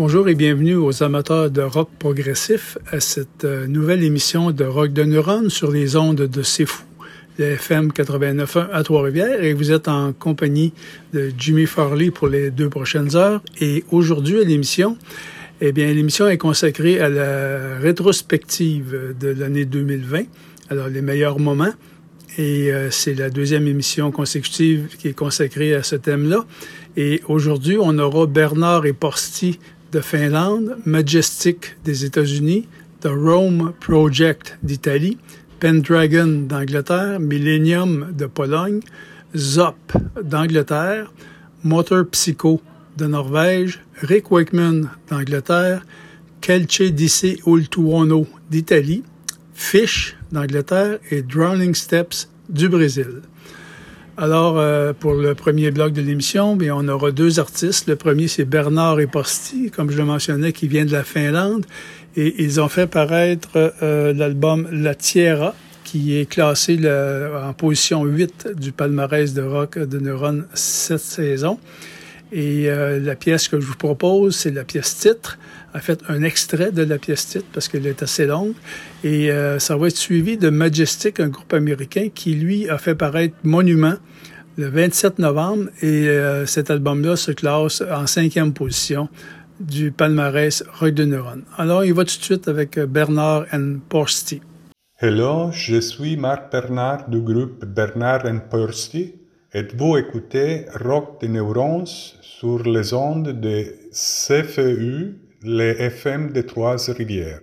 Bonjour et bienvenue aux amateurs de rock progressif à cette nouvelle émission de Rock de Neuronne sur les ondes de C'est Fou, le FM 89.1 à Trois-Rivières, et vous êtes en compagnie de Jimmy Farley pour les 2 prochaines heures. Et aujourd'hui à l'émission, l'émission est consacrée à la rétrospective de l'année 2020, alors les meilleurs moments. Et c'est la 2e émission consécutive qui est consacrée à ce thème-là. Et aujourd'hui, on aura Bernard et Porsti de Finlande, Majestic des États-Unis, The Rome Project d'Italie, Pendragon d'Angleterre, Millennium de Pologne, Zop d'Angleterre, Motor Psycho de Norvège, Rick Wakeman d'Angleterre, Kelce Disse Ultuono d'Italie, Fish d'Angleterre et Drowning Steps du Brésil. Alors, pour le premier bloc de l'émission, on aura 2 artistes. Le premier, c'est Bernard et Porsti, comme je le mentionnais, qui vient de la Finlande. Et ils ont fait paraître l'album La Tierra, qui est classé en position 8 du palmarès de rock de Neuronne cette saison. Et la pièce que je vous propose, c'est la pièce titre. En fait, un extrait de la pièce titre parce qu'elle est assez longue. Et ça va être suivi de Majestic, un groupe américain qui, lui, a fait paraître Monument le 27 novembre. Et cet album-là se classe en 5e position du palmarès Rock de Neuronne. Alors, il va tout de suite avec Bernard and Porsti. Hello, je suis Marc Bernard du groupe Bernard and Porsti. Et vous écoutez Rock de Neuronnes sur les ondes de CFU, les FM de Trois-Rivières.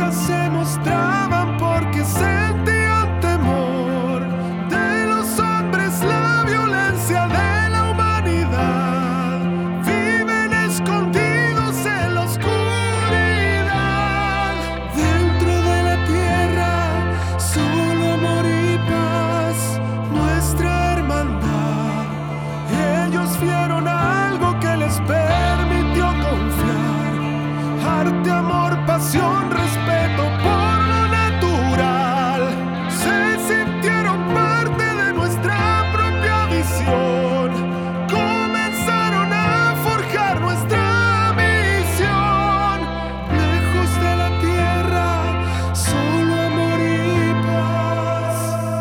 nunca se mostraban porque sentían temor de los hombres, la violencia de la humanidad. Viven escondidos en la oscuridad. Dentro de la tierra, solo amor y paz, nuestra hermandad. Ellos vieron algo que les permitió confiar. Arte, amor, pasión, respeto por lo natural. Se sintieron parte de nuestra propia visión. Comenzaron a forjar nuestra misión. Lejos de la tierra, solo amor y paz.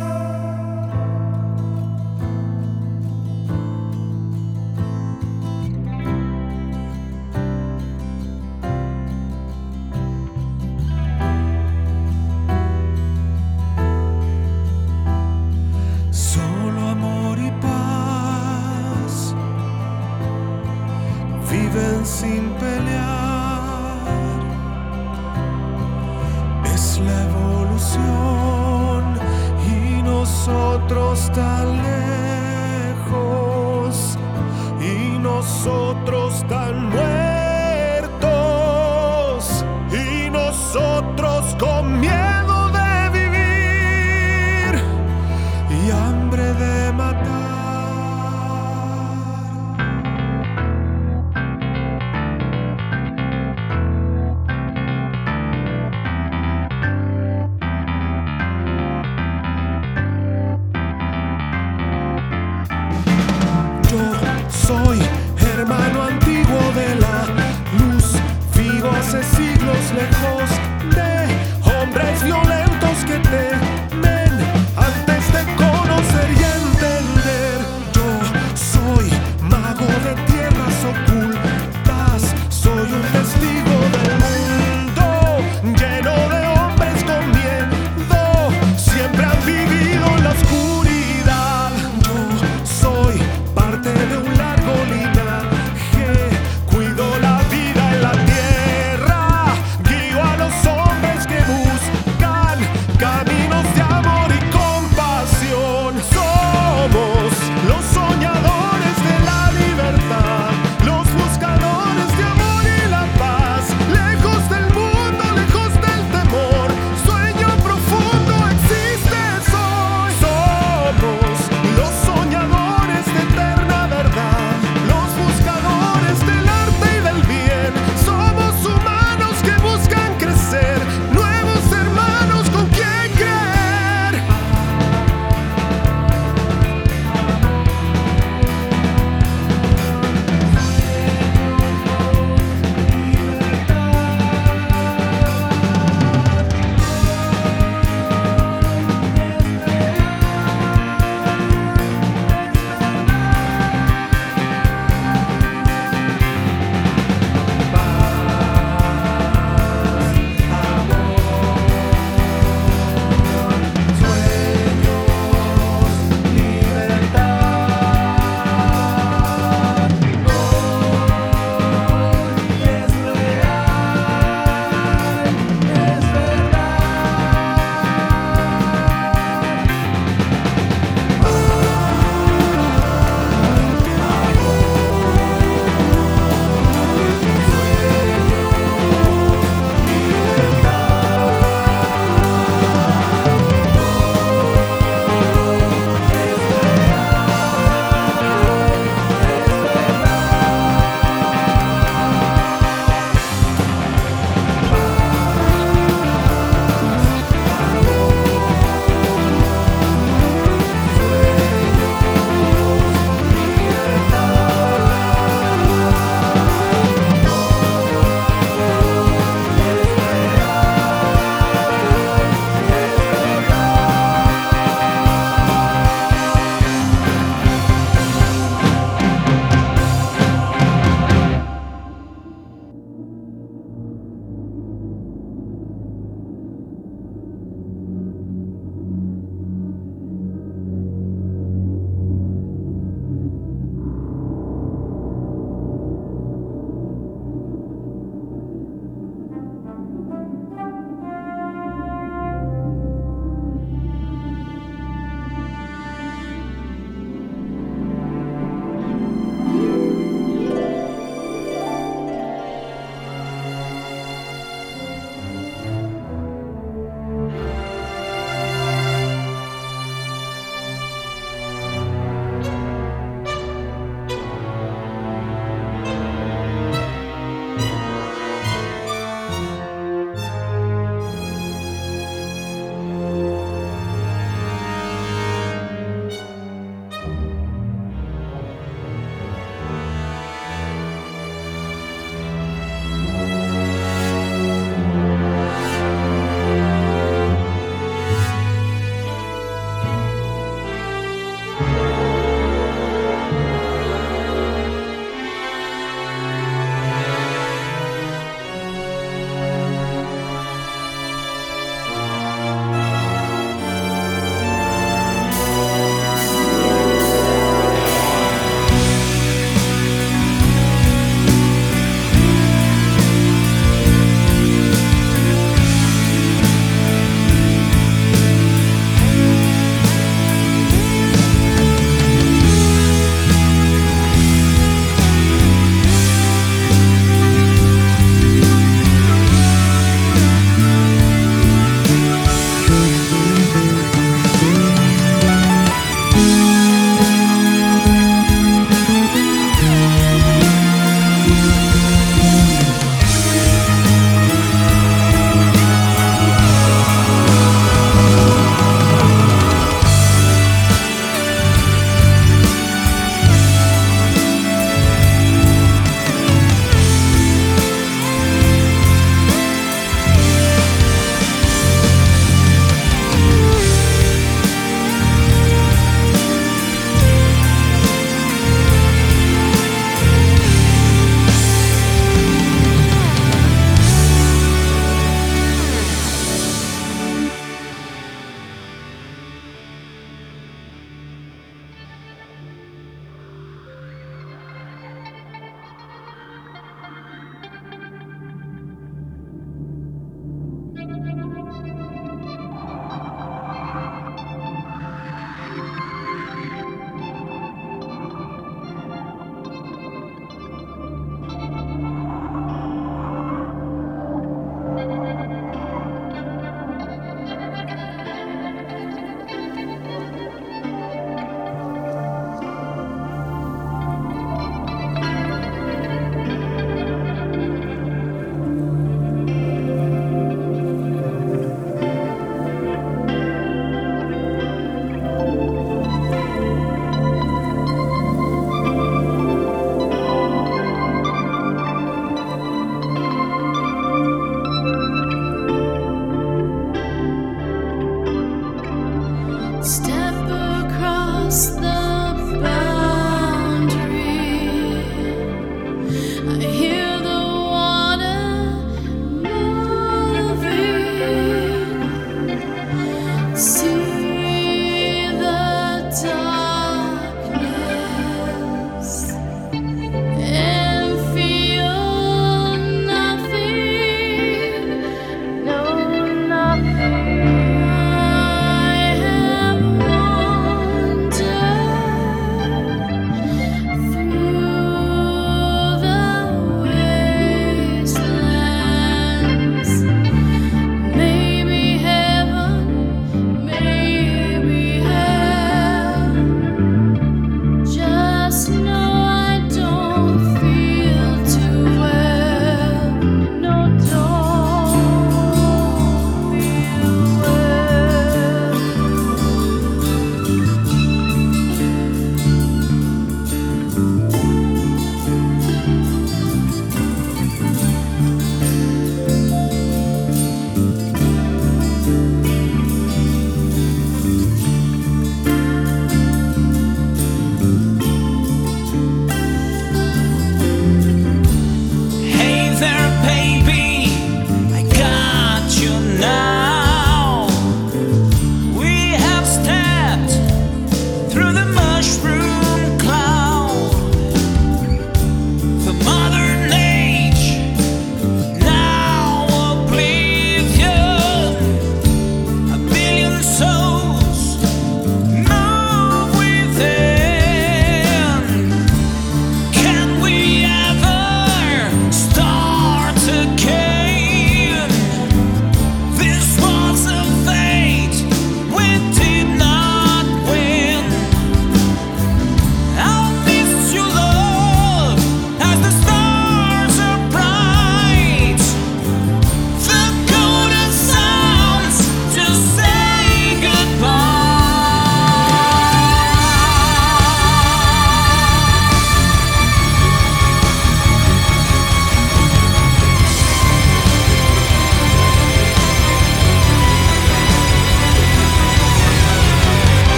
Solo amor y paz. Viven sin pelear. Es la evolución y nosotros tan lejos y nosotros tan muertos y nosotros con miedo de vivir y hambre de matar. Yo soy hermano antiguo de la luz, vivo hace siglos lejos de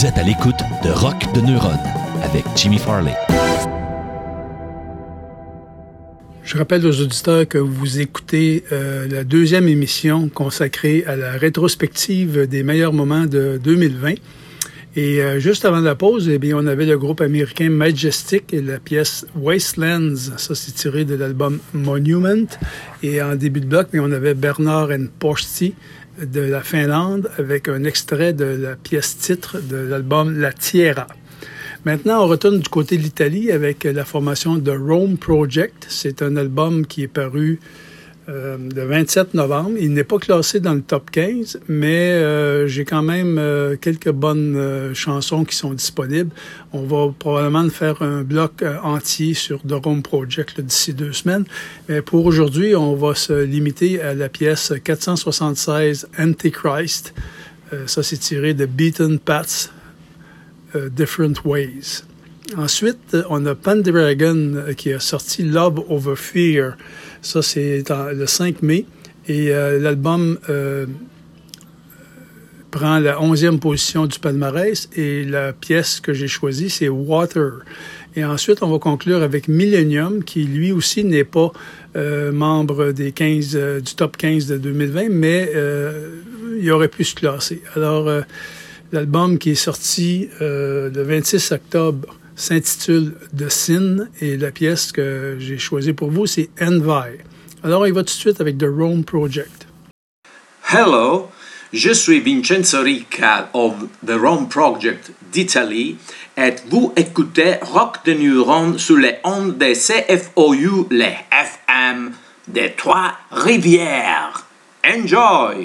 Vous êtes à l'écoute de Rock de Neuron avec Jimmy Farley. Je rappelle aux auditeurs que vous écoutez la deuxième émission consacrée à la rétrospective des meilleurs moments de 2020. Et juste avant la pause, eh bien, on avait le groupe américain Majestic et la pièce Wastelands. Ça, c'est tiré de l'album Monument. Et en début de bloc, on avait Bernard and Porsti de la Finlande avec un extrait de la pièce titre de l'album La Tierra. Maintenant, on retourne du côté de l'Italie avec la formation The Rome Project. C'est un album qui est paru le 27 novembre. Il n'est pas classé dans le top 15, mais j'ai quand même quelques bonnes chansons qui sont disponibles. On va probablement faire un bloc entier sur The Rome Project d'ici 2 semaines. Mais pour aujourd'hui, on va se limiter à la pièce 476 Antichrist. Ça, c'est tiré de Beaten Paths, Different Ways. Ensuite, on a Pendragon qui a sorti Love Over Fear. Ça, c'est le 5 mai. Et l'album prend la 11e position du palmarès. Et la pièce que j'ai choisie, c'est Water. Et ensuite, on va conclure avec Millennium, qui lui aussi n'est pas membre des 15, du top 15 de 2020, mais il aurait pu se classer. Alors, l'album qui est sorti le 26 octobre s'intitule The Sin et la pièce que j'ai choisie pour vous, c'est Envy. Alors, il va tout de suite avec The Rome Project. Hello, je suis Vincenzo Ricca of The Rome Project d'Italie et vous écoutez Rock de Neuron sur les ondes des CFOU, les FM des Trois-Rivières. Enjoy!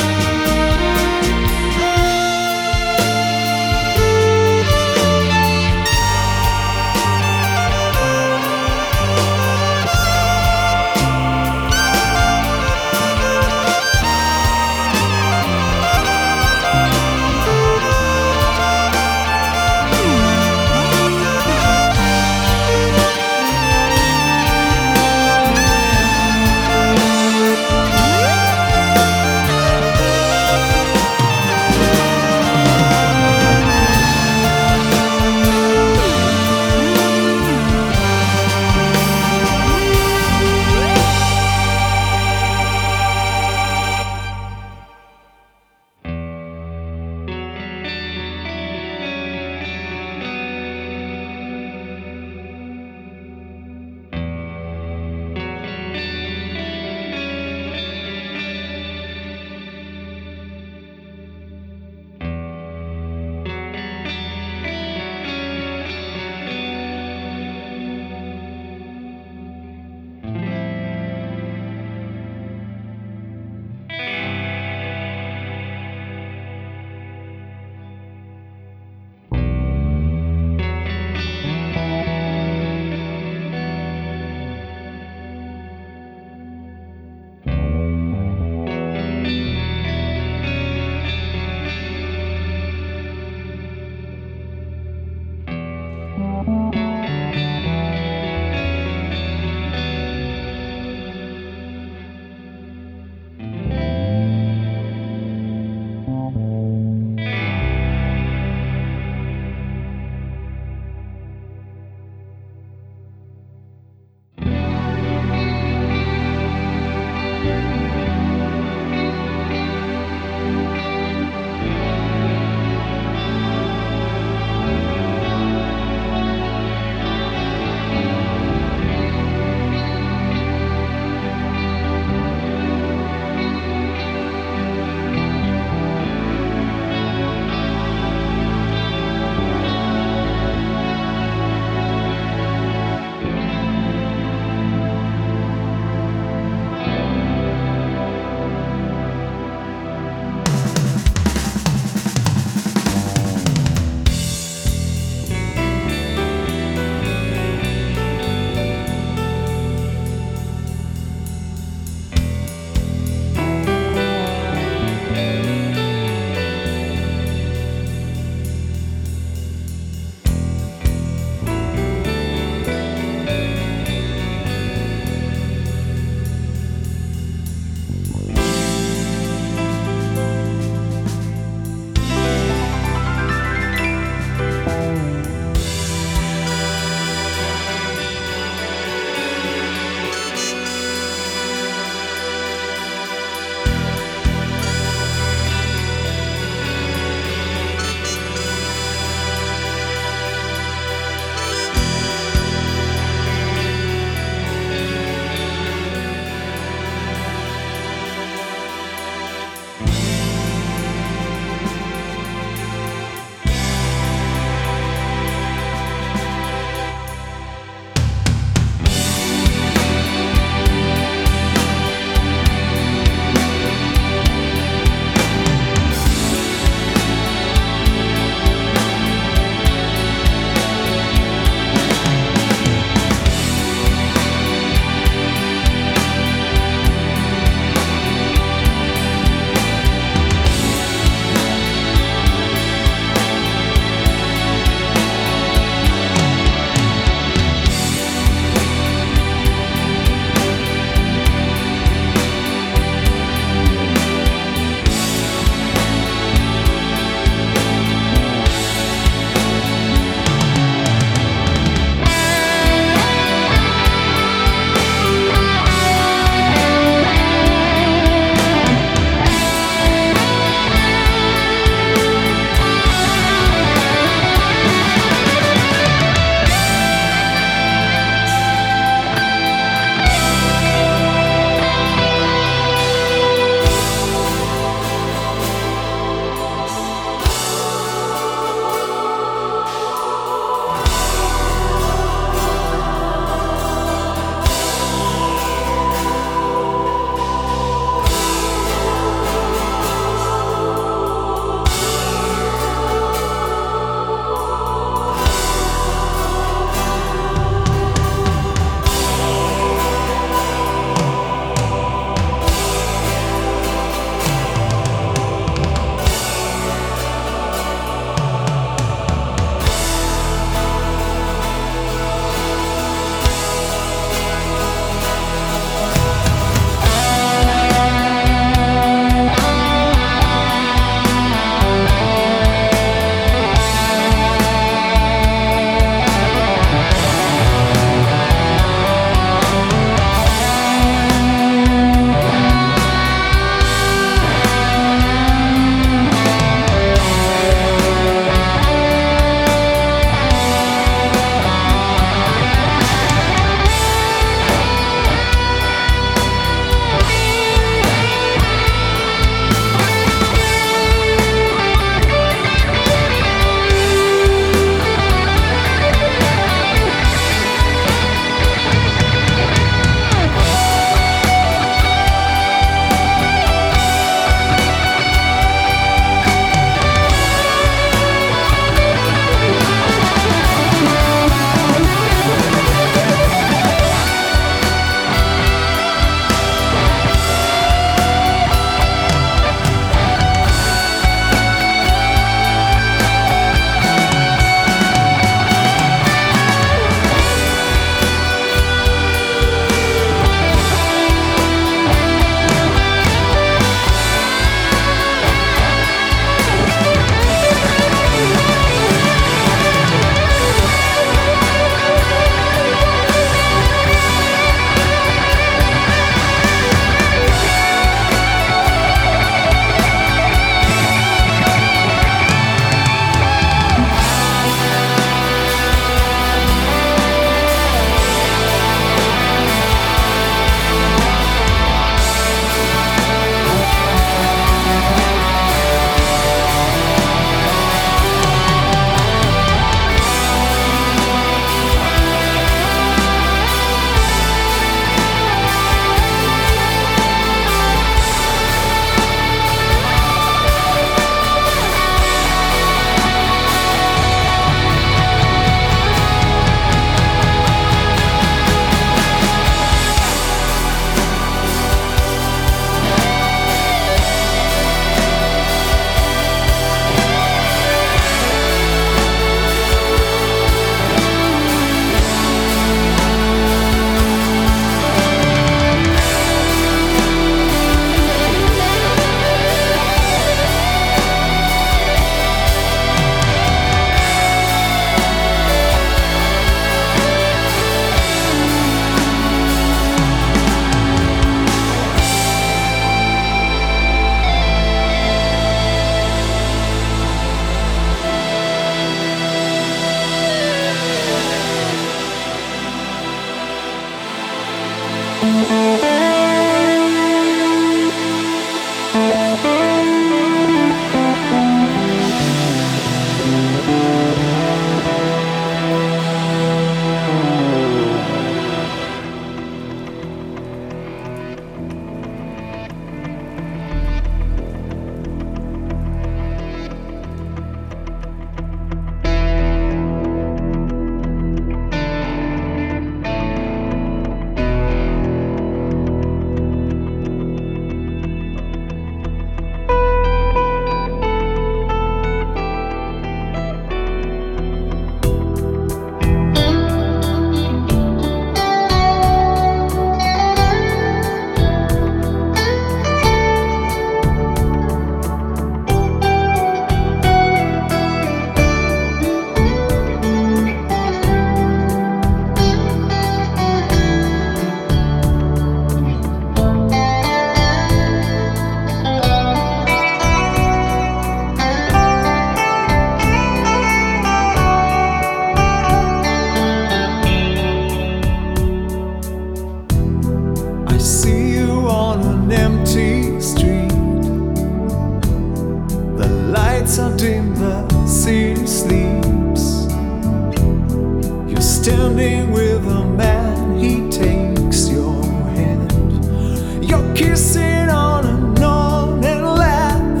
nights are dim, the city sleeps. You're standing with a man, he takes your hand. You're kissing on and laugh.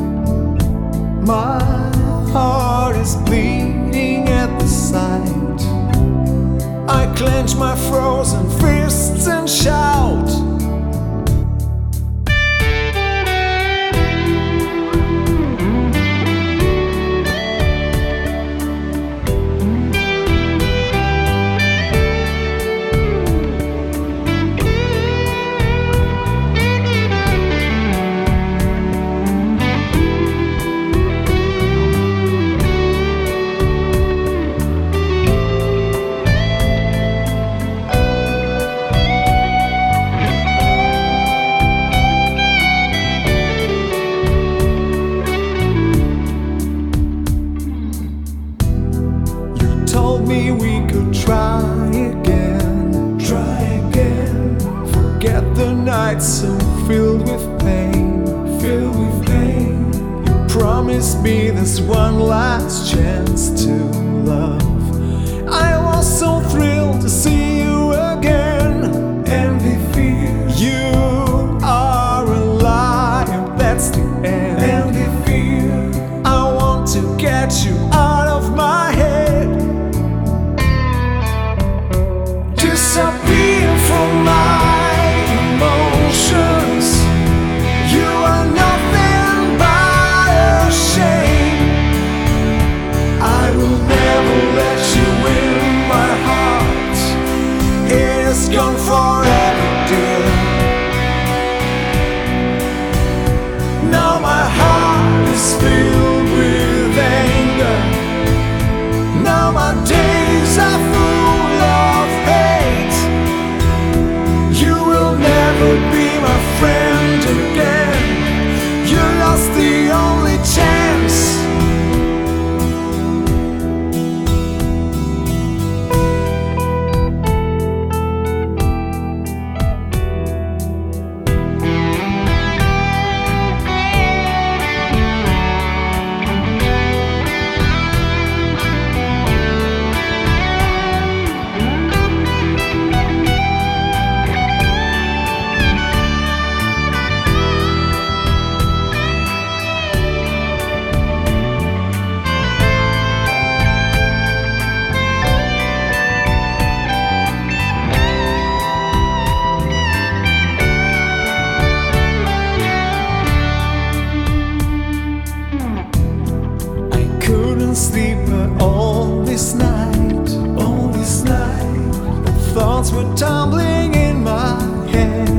My heart is bleeding at the sight. I clench my frozen fists and shout. Told me we could try again. Forget the nights so filled with pain. You promised me this one last chance to love. I was so thrilled to see you again. Envy, fear. You are a liar, that's the end. Envy, fear. I want to get you out of my head. Disappear from my emotions. You are nothing but a shame. I will never let you in my heart. It is gone forever, dear. Now my heart is filled with anger. Now my days are full of hate. You will never be my friend again. You lost the only chance. Sleep all this night. The thoughts were tumbling in my head.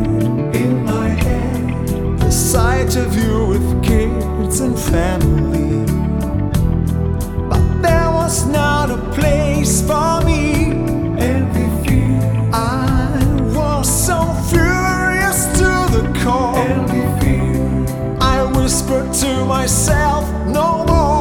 The sight of you with kids and family. But there was not a place for me. Envy, fear. I was so furious to the core. Envy, fear. I whispered to myself, no more.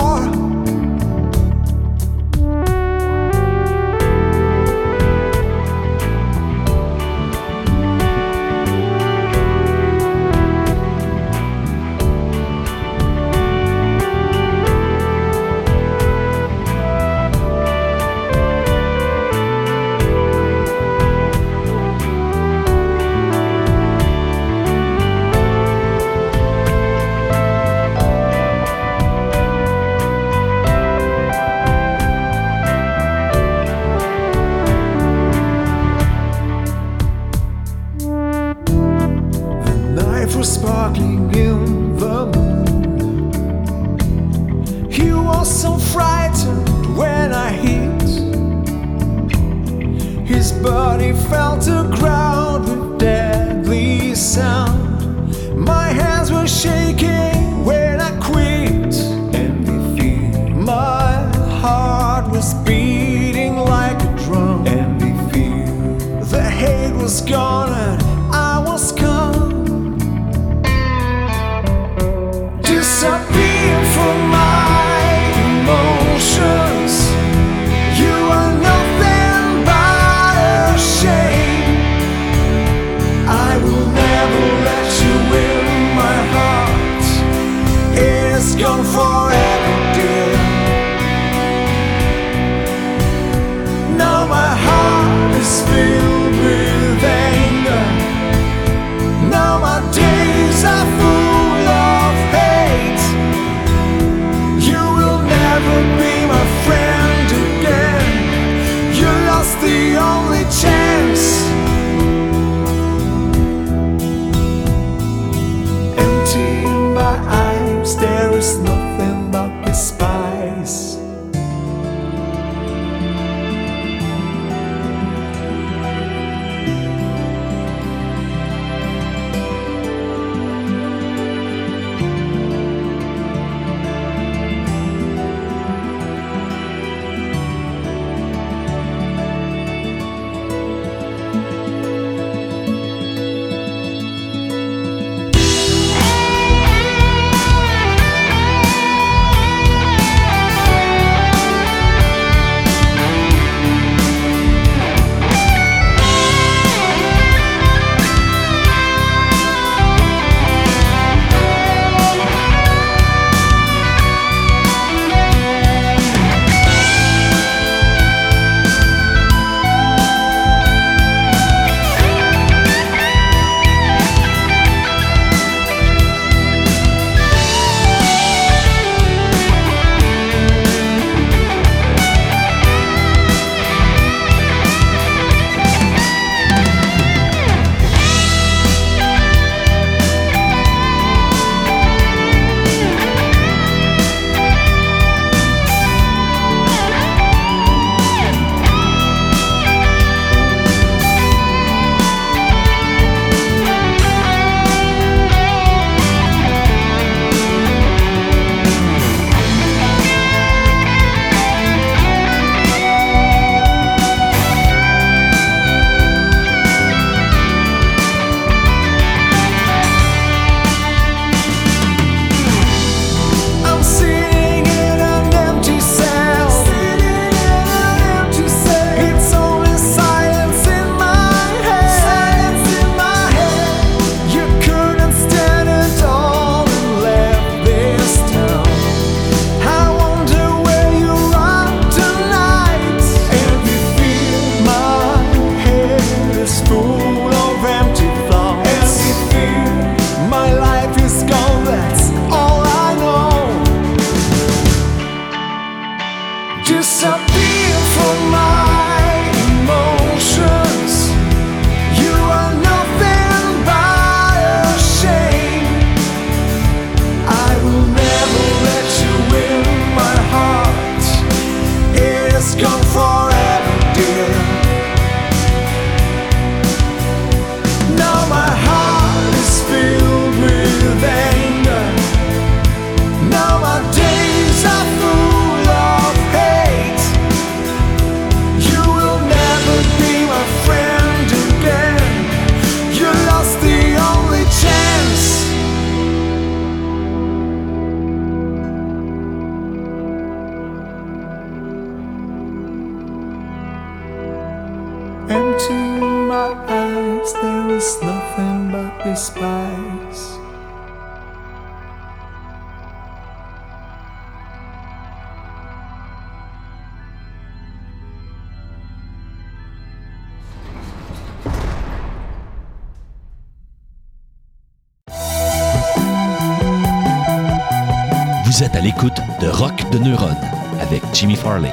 Sparkling in the moon. He was so frightened when I hit. His body fell to ground with deadly sound. My hands were shaking when I quit. Envy, fear. My heart was beating like a drum. Envy, fear. The hate was gone and I was calm. Disappear from my emotions. You are nothing but a shame. I will never let you in my heart. It's gone forever. disappear from my emotions. You are nothing but a shame. I will never let you in my heart. It is gone forever, dear. Now my heart is filled with anger. Now my days are full of hate. You will never be my friend again. You lost the only chance. Empty in my eyes, there is nothing but despise. Vous êtes à l'écoute de Rock de Neuronne avec Jimmy Farley.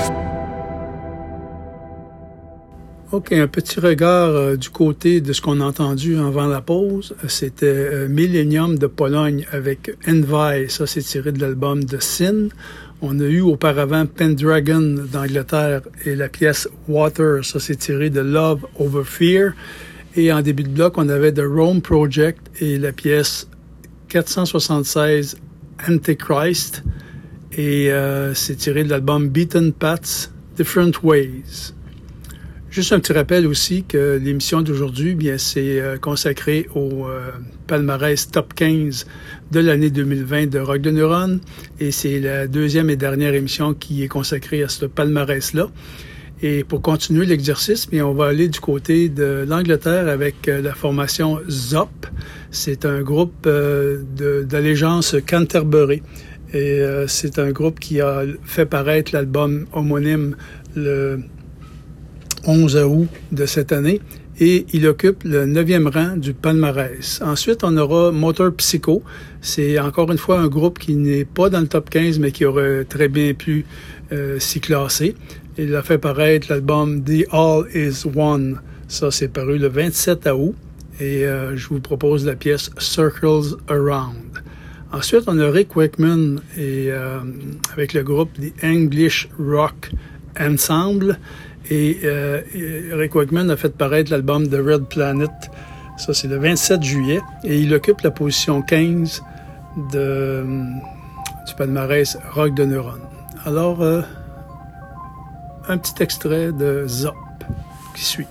OK, un petit regard du côté de ce qu'on a entendu avant la pause. C'était Millennium de Pologne avec Envy. Ça, c'est tiré de l'album de Sin. On a eu auparavant Pendragon d'Angleterre et la pièce Water. Ça, c'est tiré de Love Over Fear. Et en début de bloc, on avait The Rome Project et la pièce 476 Antichrist. Et c'est tiré de l'album Beaten Paths, Different Ways. Juste un petit rappel aussi que l'émission d'aujourd'hui, bien, c'est consacré au palmarès Top 15 de l'année 2020 de Rock de Neuronne. Et c'est la deuxième et dernière émission qui est consacrée à ce palmarès-là. Et pour continuer l'exercice, bien, on va aller du côté de l'Angleterre avec la formation ZOP. C'est un groupe d'allégeance Canterbury. Et c'est un groupe qui a fait paraître l'album homonyme le 11 août de cette année, et il occupe le 9e rang du palmarès. Ensuite, on aura Motor Psycho. C'est encore une fois un groupe qui n'est pas dans le top 15, mais qui aurait très bien pu s'y classer. Il a fait paraître l'album The All Is One. Ça, c'est paru le 27 août, et je vous propose la pièce Circles Around. Ensuite, on a Rick Wakeman et, avec le groupe The English Rock Ensemble. Et Rick Wakeman a fait paraître l'album The Red Planet. Ça, c'est le 27 juillet. Et il occupe la position 15 du palmarès Rock de Neuronne. Alors, un petit extrait de Zop qui suit.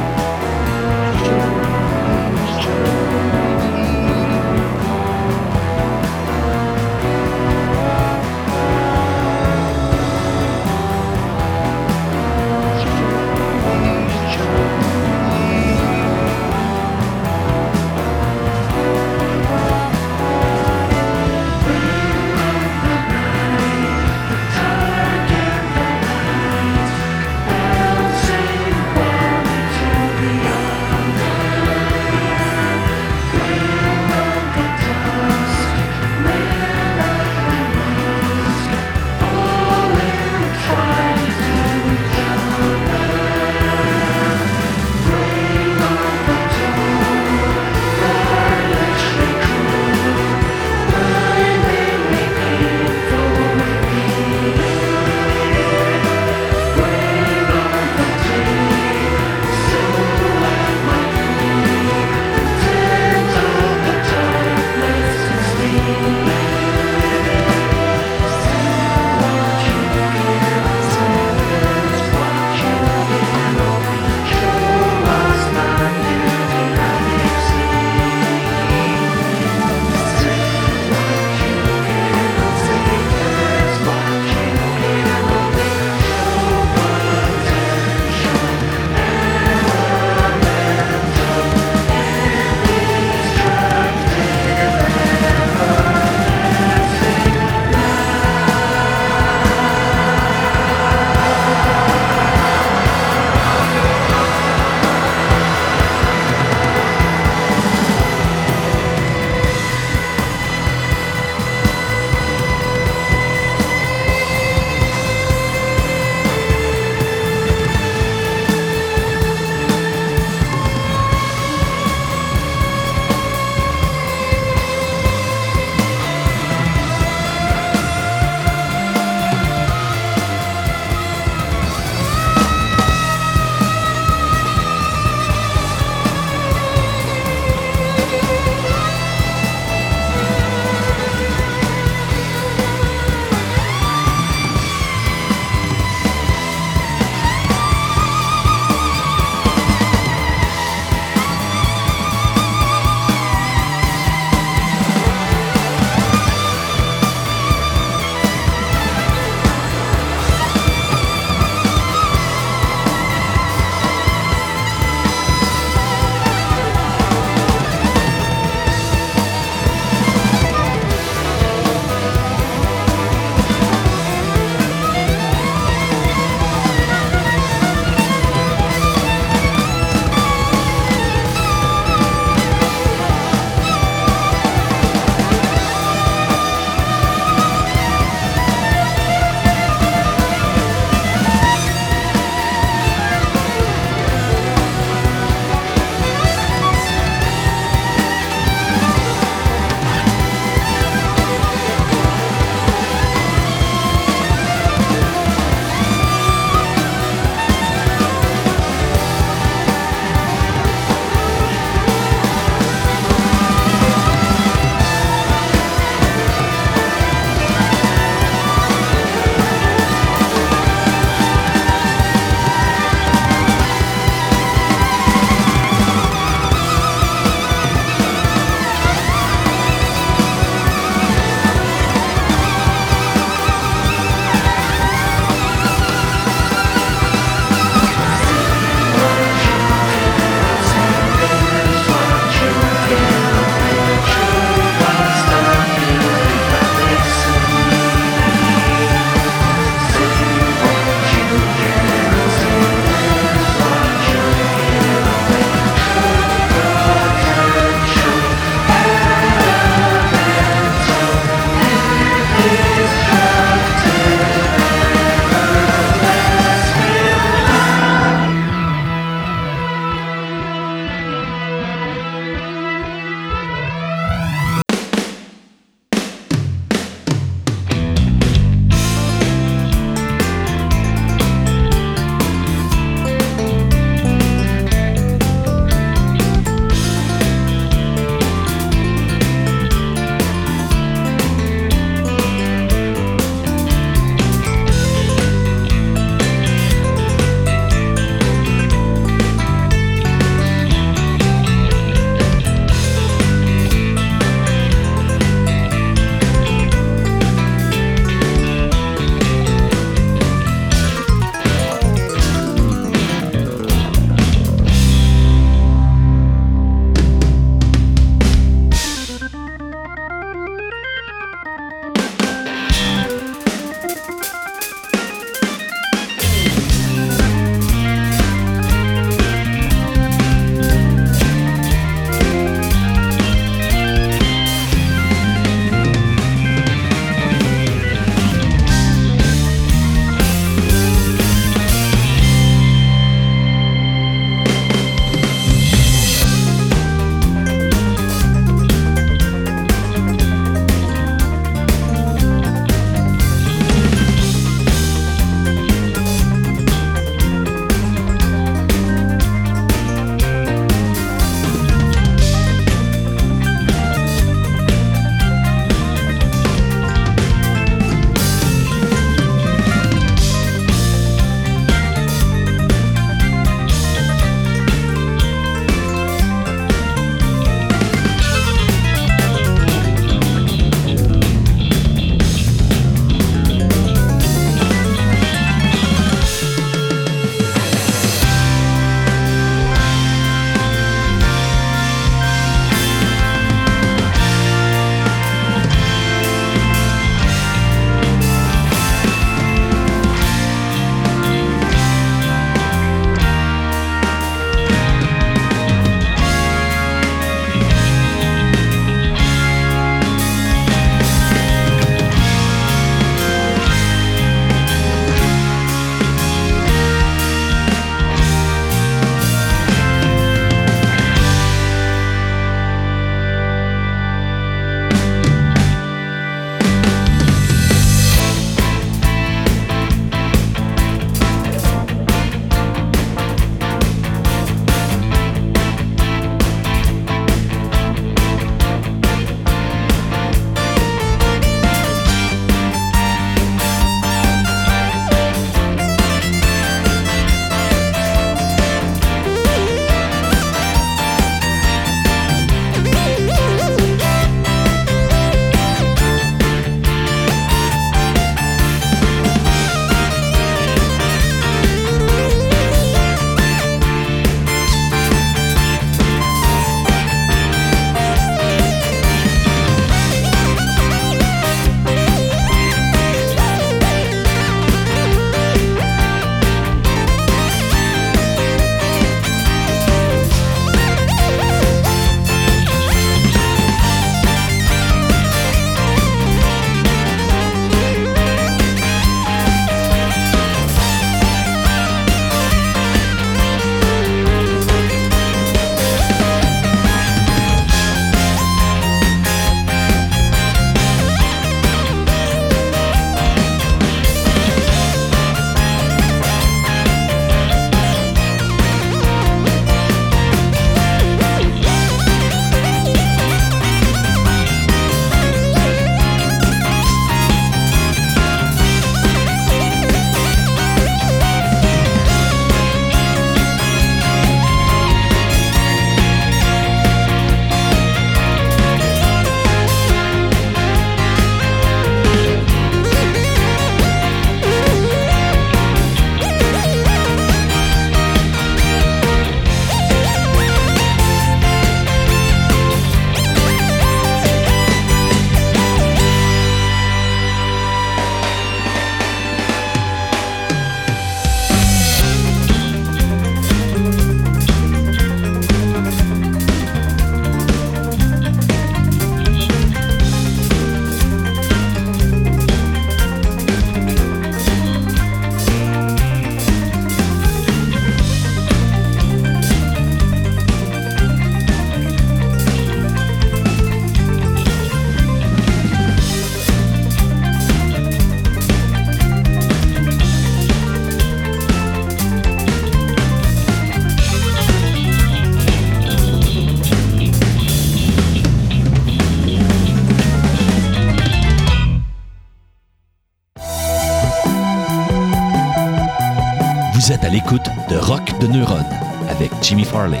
Vous êtes à l'écoute de Rock de Neuronne avec Jimmy Farley.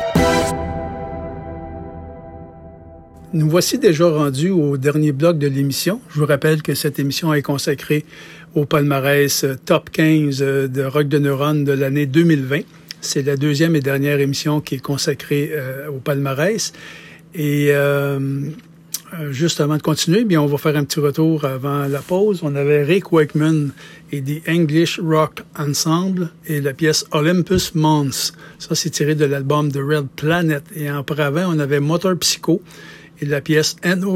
Nous voici déjà rendus au dernier bloc de l'émission. Je vous rappelle que cette émission est consacrée au palmarès Top 15 de Rock de Neuronne de l'année 2020. C'est la deuxième et dernière émission qui est consacrée au palmarès. Et juste avant de continuer, bien, on va faire un petit retour avant la pause. On avait Rick Wakeman et The English Rock Ensemble et la pièce Olympus Mons. Ça, c'est tiré de l'album The Red Planet. Et en avant, on avait Motor Psycho et la pièce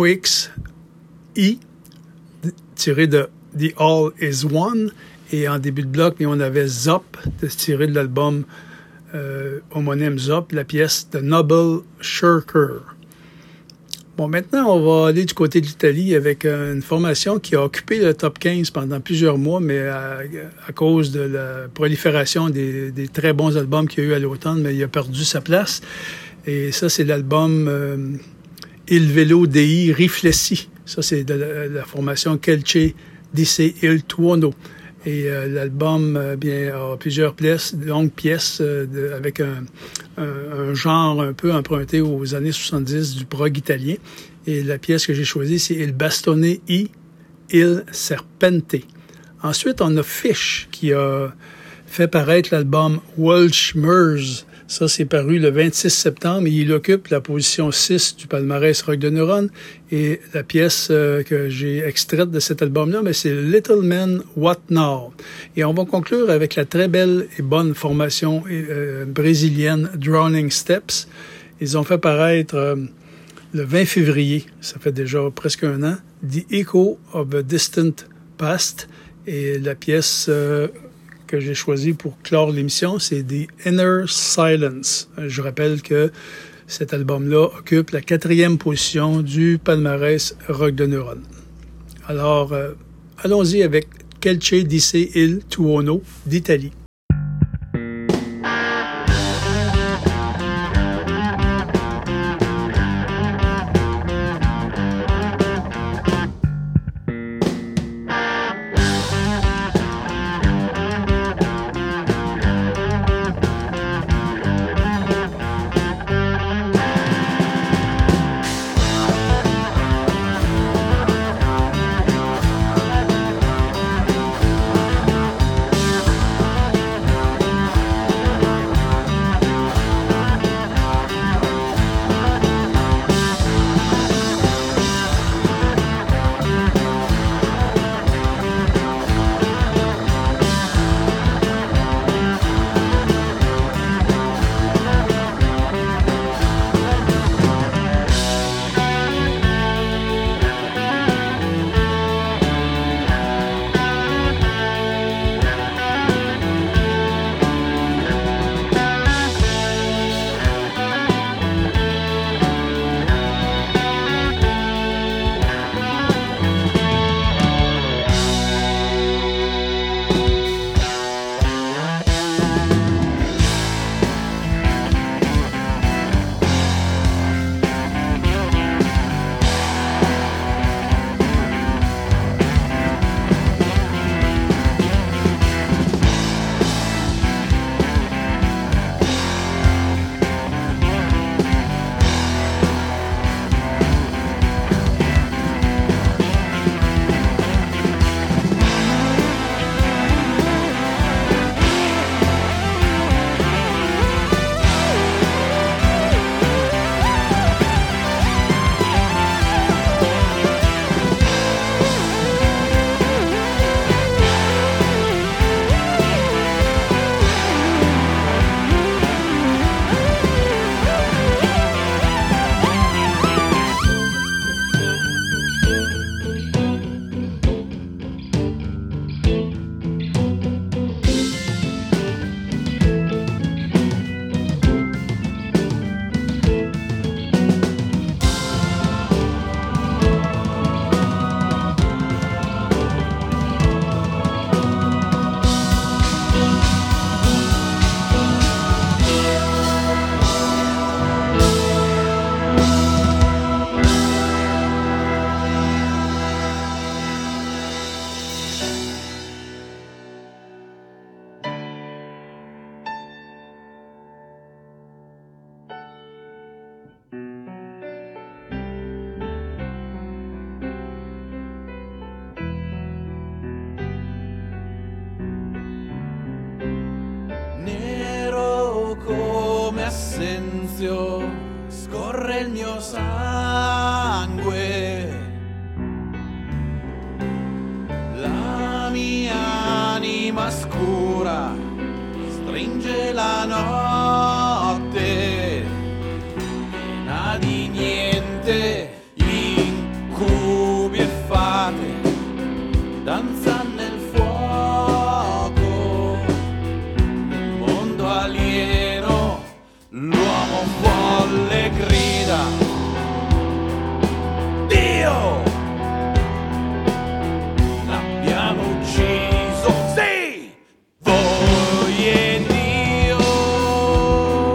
NOXE tirée de The All Is One. Et en début de bloc, on avait Zop, tiré de l'album homonyme Zop, la pièce The Noble Shirker. Bon, maintenant, on va aller du côté de l'Italie avec une formation qui a occupé le top 15 pendant plusieurs mois, mais à cause de la prolifération des très bons albums qu'il y a eu à l'automne, mais il a perdu sa place. Et ça, c'est l'album Il Velo Dei Riflessi. Ça, c'est de la formation Kelce Dice Il Tuono. Et l'album a plusieurs longues pièces avec un genre un peu emprunté aux années 70 du prog italien. Et la pièce que j'ai choisie, c'est Il Bastone I Il Serpente. Ensuite, on a Fish qui a fait paraître l'album Welsh Mers. Ça, c'est paru le 26 septembre et il occupe la position 6 du palmarès Rock de Neuronne. Et la pièce que j'ai extraite de cet album-là, c'est Little Man What Now. Et on va conclure avec la très belle et bonne formation brésilienne Drowning Steps. Ils ont fait paraître le 20 février, ça fait déjà presque un an, The Echo of a Distant Past. Et la pièce que j'ai choisi pour clore l'émission, c'est The Inner Silence. Je rappelle que cet album-là occupe la 4e position du palmarès Rock de Neuronne. Alors, allons-y avec Kelce Dice Il Tuono d'Italie. silenzio scorre il mio sangue. La mia anima scura stringe la notte, piena di niente, incubi e fate, danza nel fuoco, nel mondo alieno, l'uomo folle grida, Dio! L'abbiamo ucciso, sì! Voi ed io!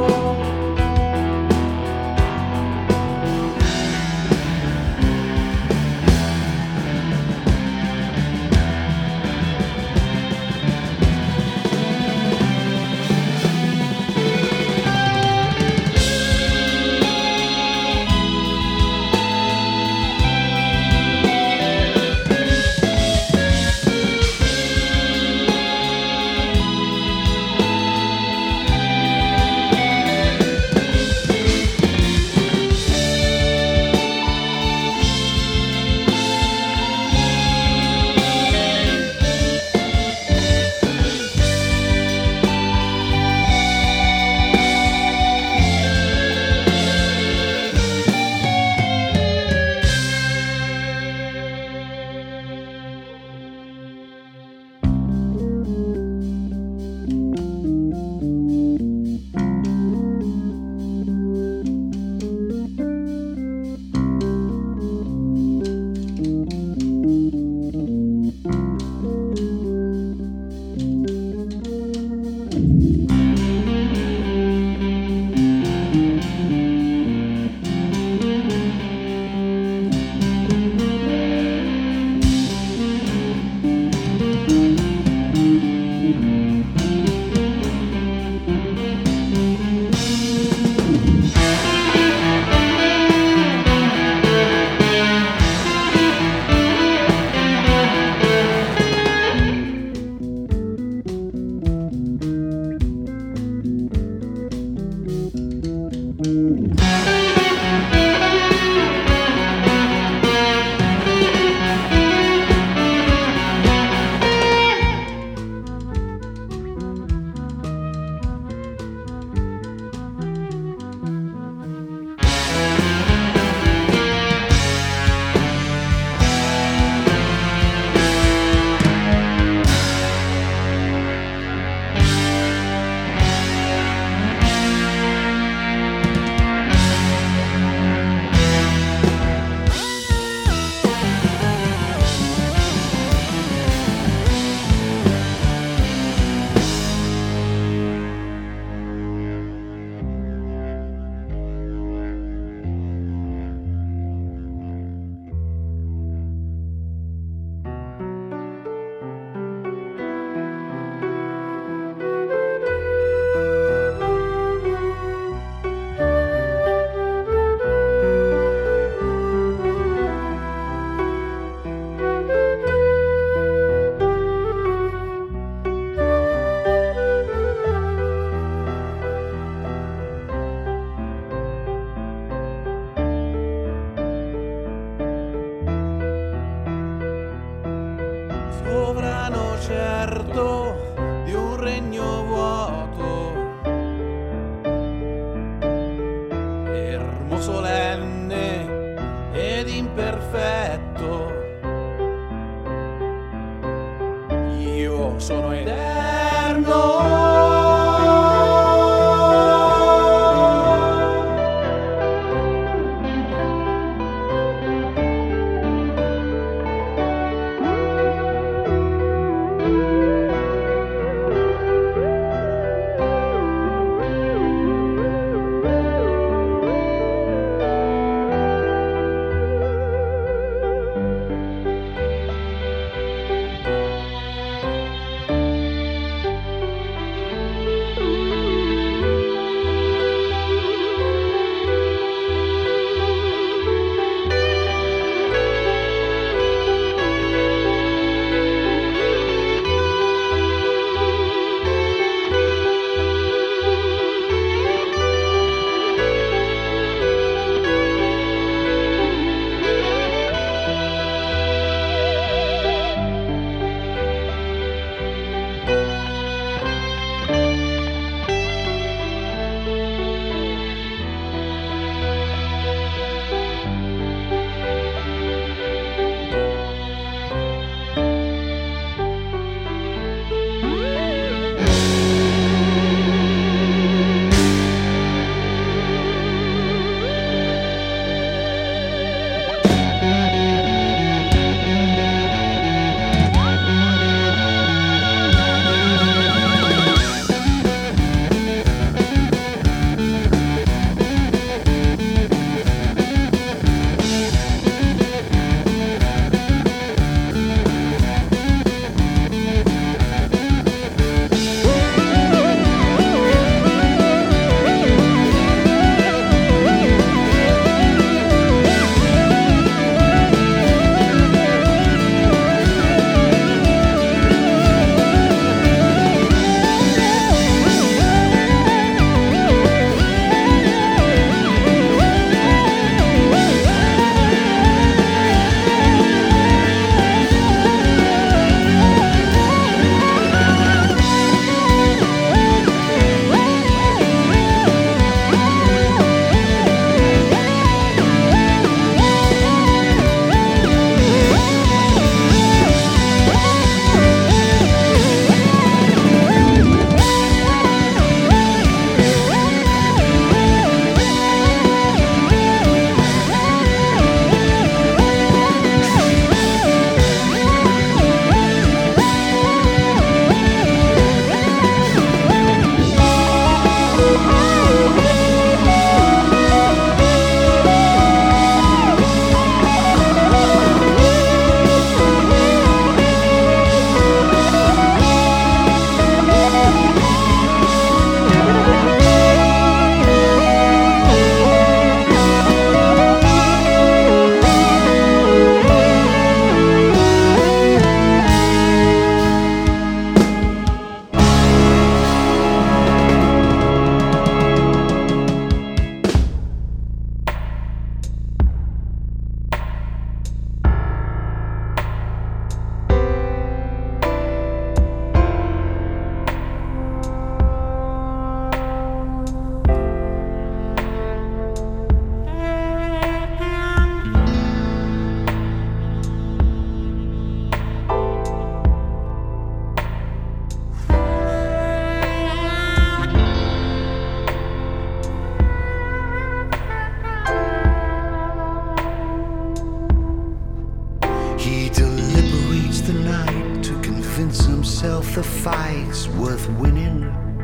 it's worth winning.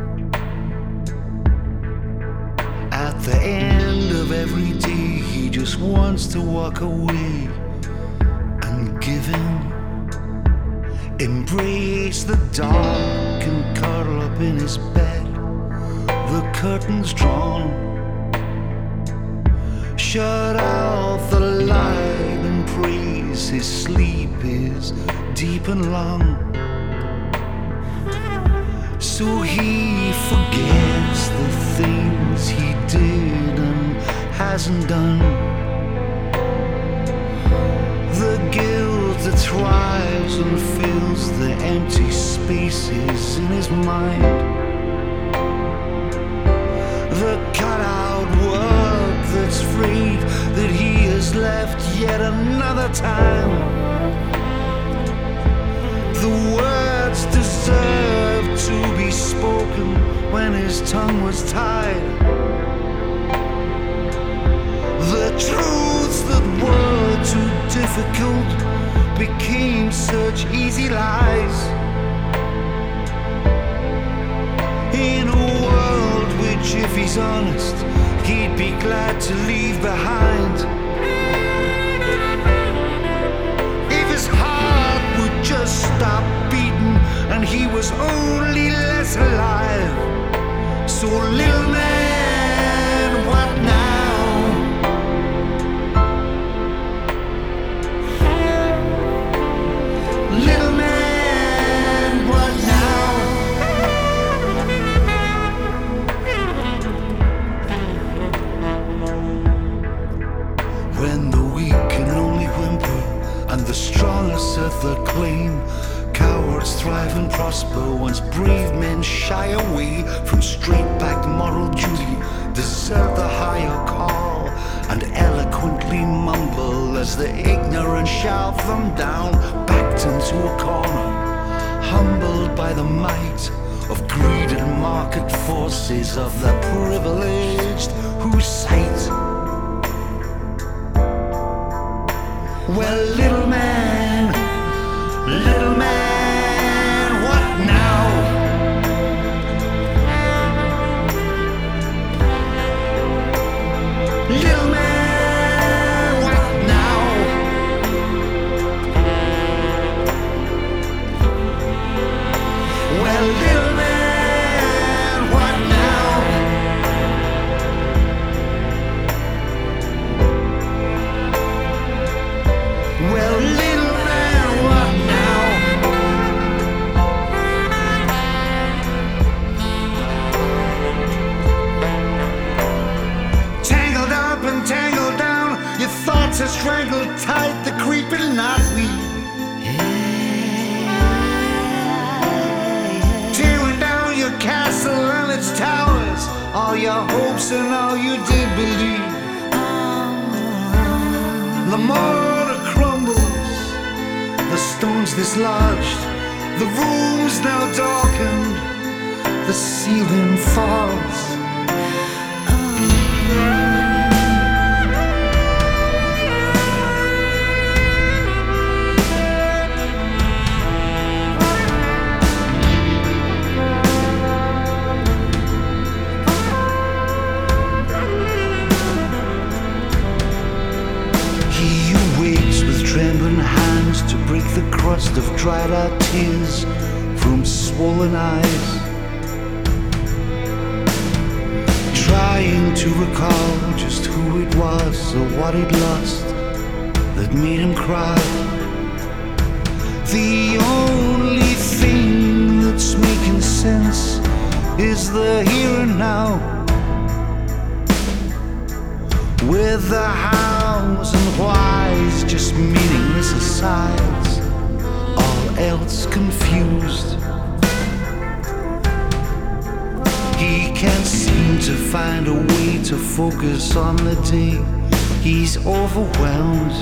At the end of every day, he just wants to walk away and give in. Embrace the dark and curl up in his bed. The curtains drawn. Shut out the light and praise his sleep is deep and long. So he forgets the things he did and hasn't done. The guilt that thrives and fills the empty spaces in his mind. The cut-out work that's free that he has left yet another time. The words deserve to be spoken when his tongue was tied. The truths that were too difficult became such easy lies. In a world which, if he's honest, he'd be glad to leave behind. If his heart would just stop beating and he was only less alive. So little man, what now? Little man, what now? When the weak can only whimper and the strong assert their claim, cowards thrive and prosper once brave men shy away from straight-backed moral duty, desert the higher call, and eloquently mumble as the ignorant shout them down, backed into a corner, humbled by the might of greed and market forces of the privileged whose sight. Well, little man, what now? Little man, what now? Well, little man, what now? Well, little man, what now? Tangled up and tangled down, your thoughts are strangled tight, the creeping knotweed. Tearing down your castle and its towers, all your hopes and all you did believe. The mortar crumbles, the stones dislodged, the rooms now darkened, the ceiling falls. Trembling hands to break the crust of dried out tears from swollen eyes, trying to recall just who it was or what he'd lost that made him cry. The only thing that's making sense is the here and now, with the hows and whys just meaningless asides, all else confused. He can't seem to find a way to focus on the day. He's overwhelmed.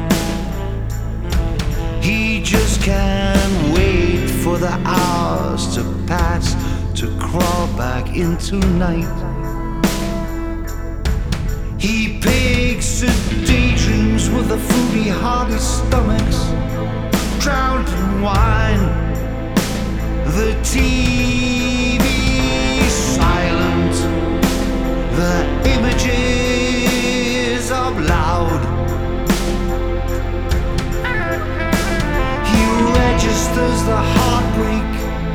He just can't wait for the hours to pass, to crawl back into night. He pigs at daydreams with the fruity, hearty stomachs, drowned in wine. the TV silent, the images are loud. He registers the heartbreak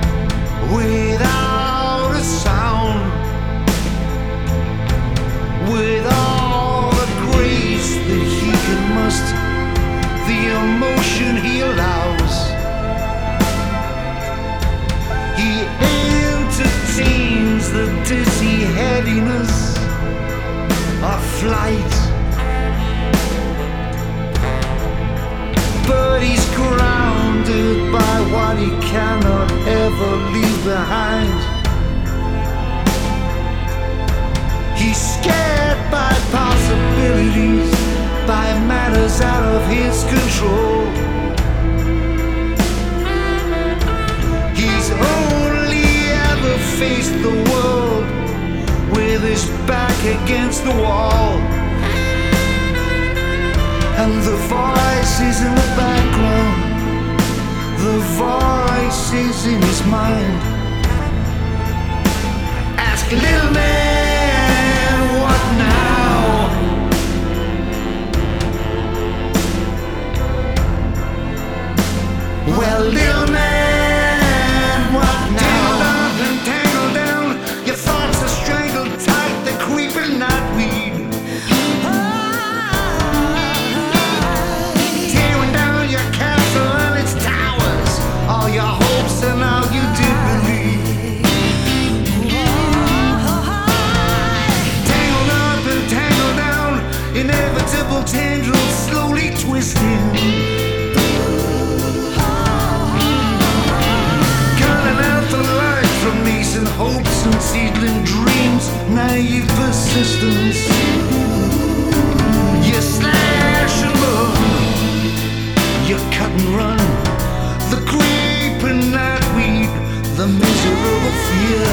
without a sound, with all the grace that he can muster, the emotion he allows. He entertains the dizzy headiness of flight, but he's grounded by what he cannot ever leave behind. He's scared by possibilities, by matters out of his control. He's only ever faced the world with his back against the wall, and the voices in the background, the voices in his mind, ask little man, what now? Well, little man, what now? Tangled up and tangled down, your thoughts are strangled tight, the creeping knotweed. Tearing down your castle and its towers, all your hopes and all you did believe. Tangled up and tangled down, inevitable tendrils slowly twisting. Hopes and seedling dreams, naive persistence. You slash and burn, you cut and run, the creeping knotweed, the miserable fear.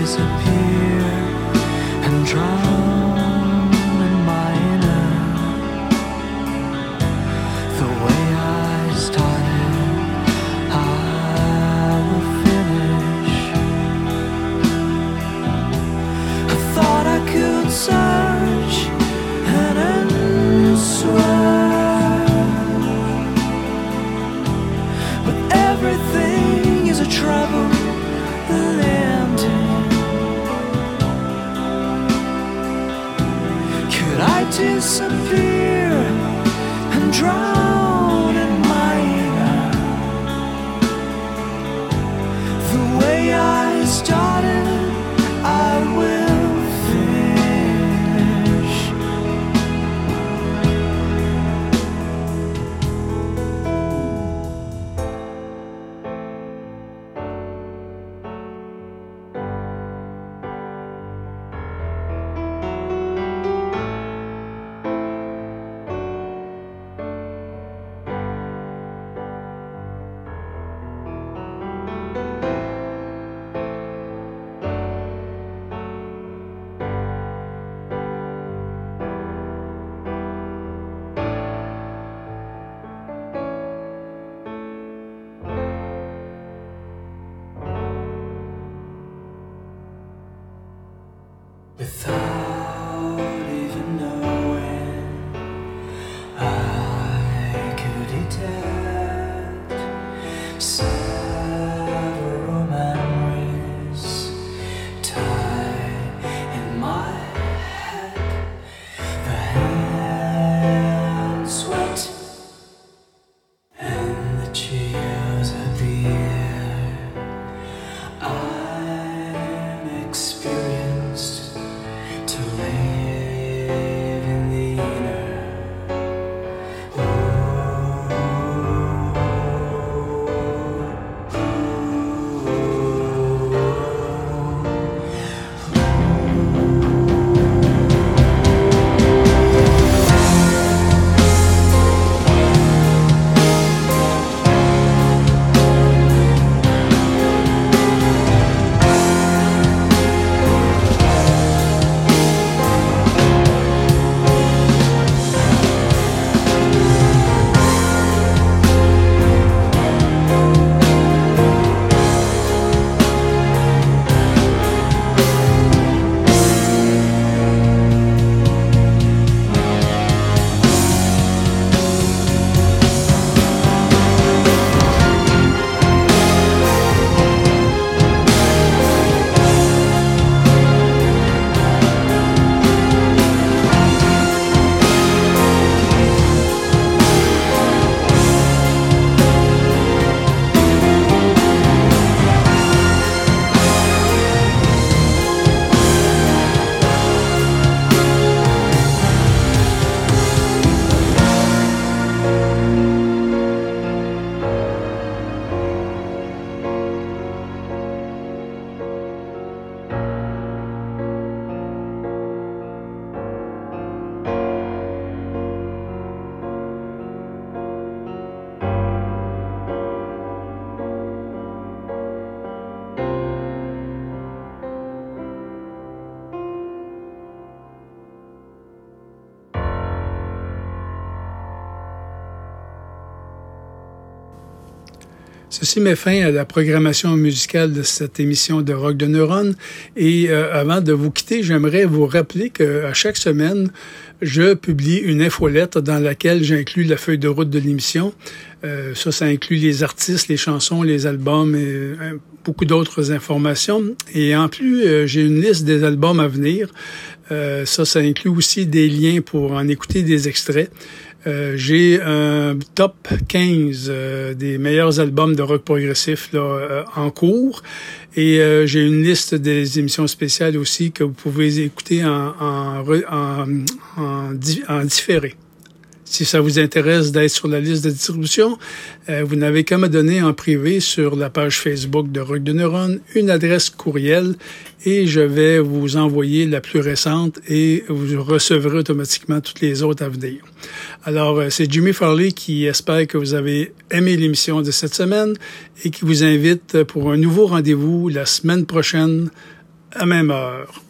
disappear and drown in my inner. The way I started, I will finish. I thought I could search and answer, but everything is a trouble landing. Could I disappear and drown in my inner? The way I started, I will finish. Without even knowing, I could detect several memories tied in my head. The hand sweat and the chills appear. I'm experienced to live in the inner. Ceci met fin à la programmation musicale de cette émission de Rock de Neurones. Et avant de vous quitter, j'aimerais vous rappeler qu'à chaque semaine, je publie une infolettre dans laquelle j'inclus la feuille de route de l'émission. Ça inclut les artistes, les chansons, les albums et beaucoup d'autres informations. Et en plus, j'ai une liste des albums à venir. Ça inclut aussi des liens pour en écouter des extraits. J'ai un top 15 des meilleurs albums de rock progressif là, en cours. Et j'ai une liste des émissions spéciales aussi que vous pouvez écouter en différé. Si ça vous intéresse d'être sur la liste de distribution, vous n'avez qu'à me donner en privé sur la page Facebook de Rock de Neurones une adresse courriel et je vais vous envoyer la plus récente et vous recevrez automatiquement toutes les autres à venir. Alors, c'est Jimmy Farley qui espère que vous avez aimé l'émission de cette semaine et qui vous invite pour un nouveau rendez-vous la semaine prochaine à même heure.